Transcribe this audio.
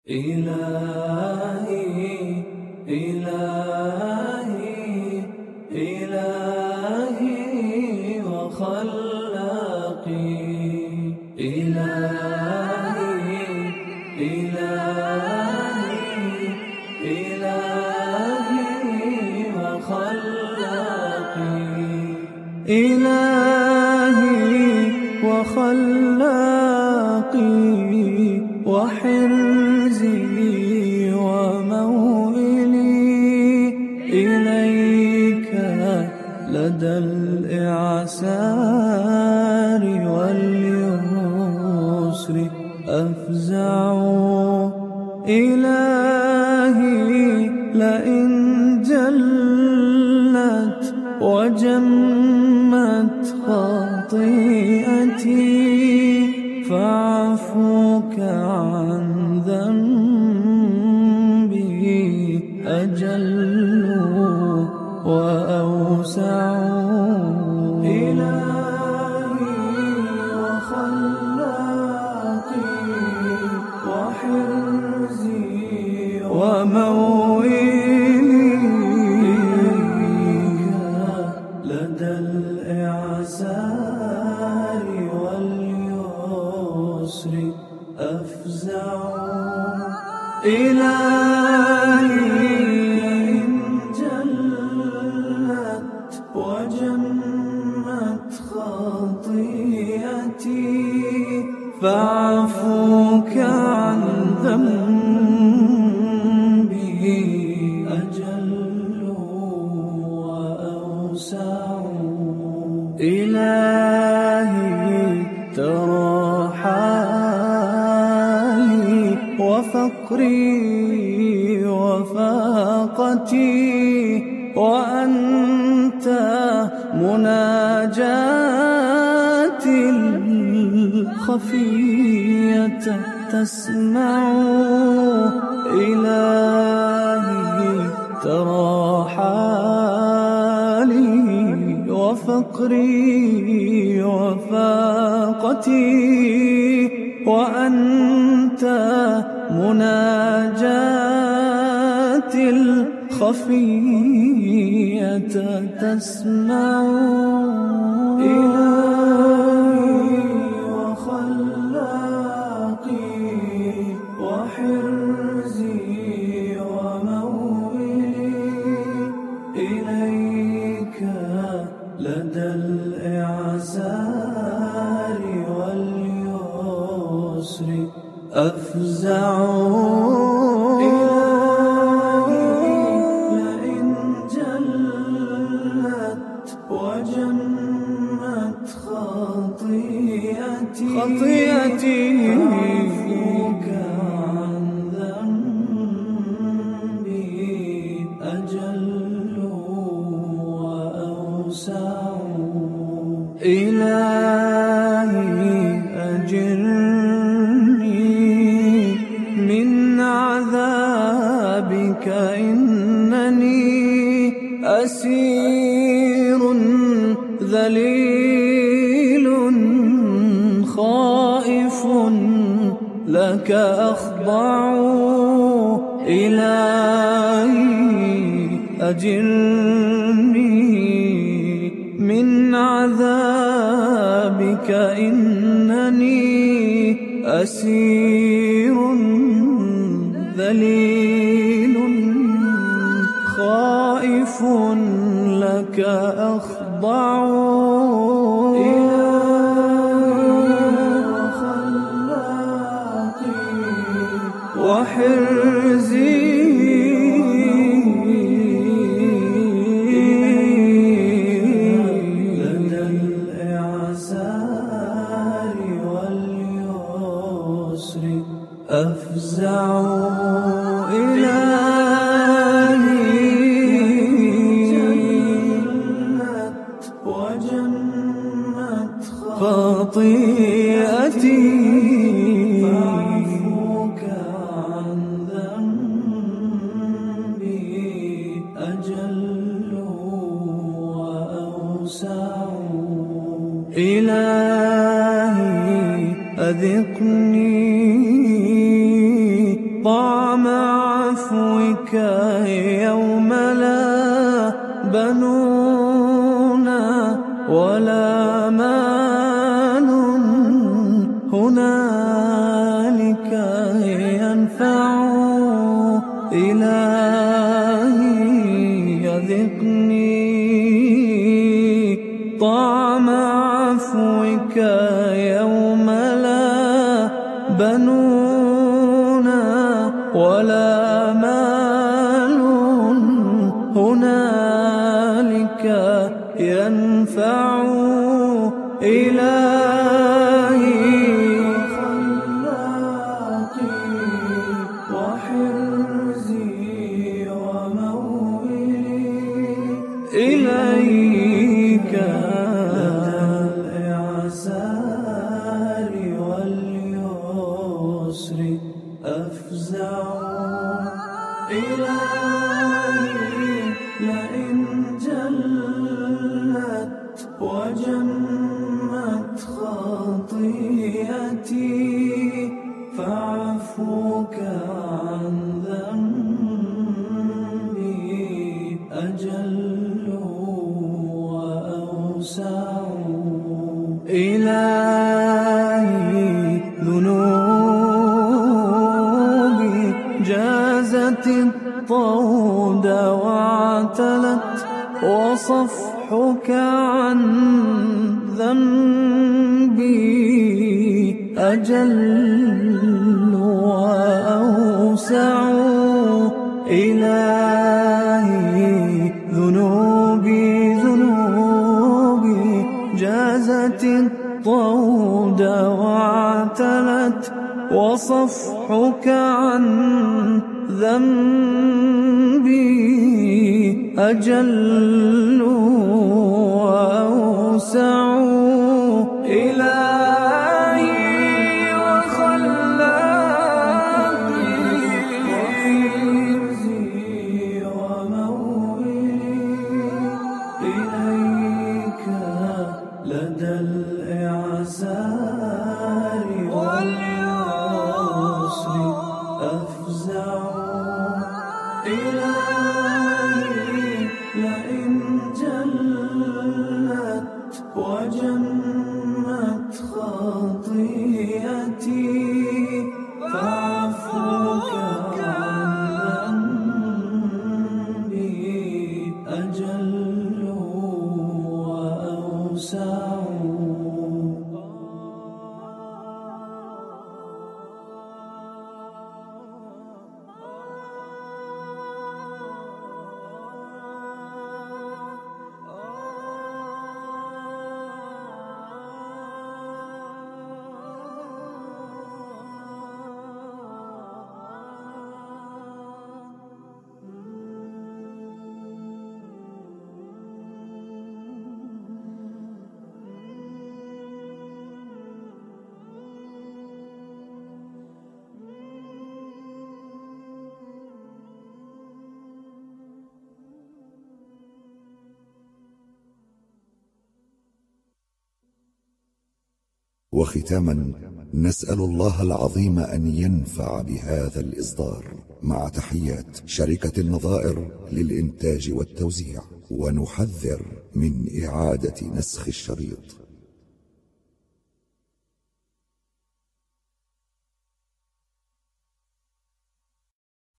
إلهي إلهي إلهي وخلاقي إلهي إلهي إلهي وخلاقي إلهي وخلاقي وحرزي وموئلي إليك لدى الإعسار واليسر أفزع إلهي لئن جلت وجمت خطيئتي فاعفوك عن ذنبي أجل وأوسع إلهي وخلاقي وحرزي وموئلي لدى الإعسار واليسر أفزع إلهي إن جلت وجمت خطيئتي فاعفوك عن ذنبي أجل وأوسع إلهي ترى حالي وفقري وفاقتي وأنت مناجاتي الخفية تسمع إلهي ترى حالي وفقري وفاقتي وأنت مناجاتي الخفية تسمع إلهي وخلاقي وحرزي وموئلي إليك لدى الإعسار واليسر أفزع لئن جلت وجمت خطيئتي فاعفوك عن ذنبي أجل وأوسع إلهي أجرني من عذابك إنني أسير ذليل خائف لك أخضع إلهي أجرني من عذابك إنني أسير ذليل خائف لك أخضع وخلاقي وحرزي لدى الإعسار واليسر أفزع خطيئتي فاعفوك عن ذنبي أجل وأوسع إلهي أذقني طعم عفوك يوم لا بنونا ولا مال هنالك ينفع. إلهي أذقني طعم عفوك يوم لا بنونا ولا مال هنالك ينفع. إلهي خلاقي وحرزي وموئلي إليك الإعسار واليسر أفزع. إلهي لئن جلت وجمت خطيئتي فعفوك عن ذنبي أجل وأوسع. إلهي ذنوبي جازت الطود واعتلت وصفحك عن ذنبي أجل وأوسع. إلهي ذنوبي جازت الطود واعتلت وصفحك عن ذنبي أجل وأوسع. إلهي وخلاقي وحرزي وموئلي إليك لدى الإعسار واليسر أفزع. إلهي لئن جلت وجمت خطيئتي فعفوك عن ذنبي أجل وأوسع. وختاما نسأل الله العظيم أن ينفع بهذا الإصدار، مع تحيات شركة النظائر للإنتاج والتوزيع، ونحذر من إعادة نسخ الشريط.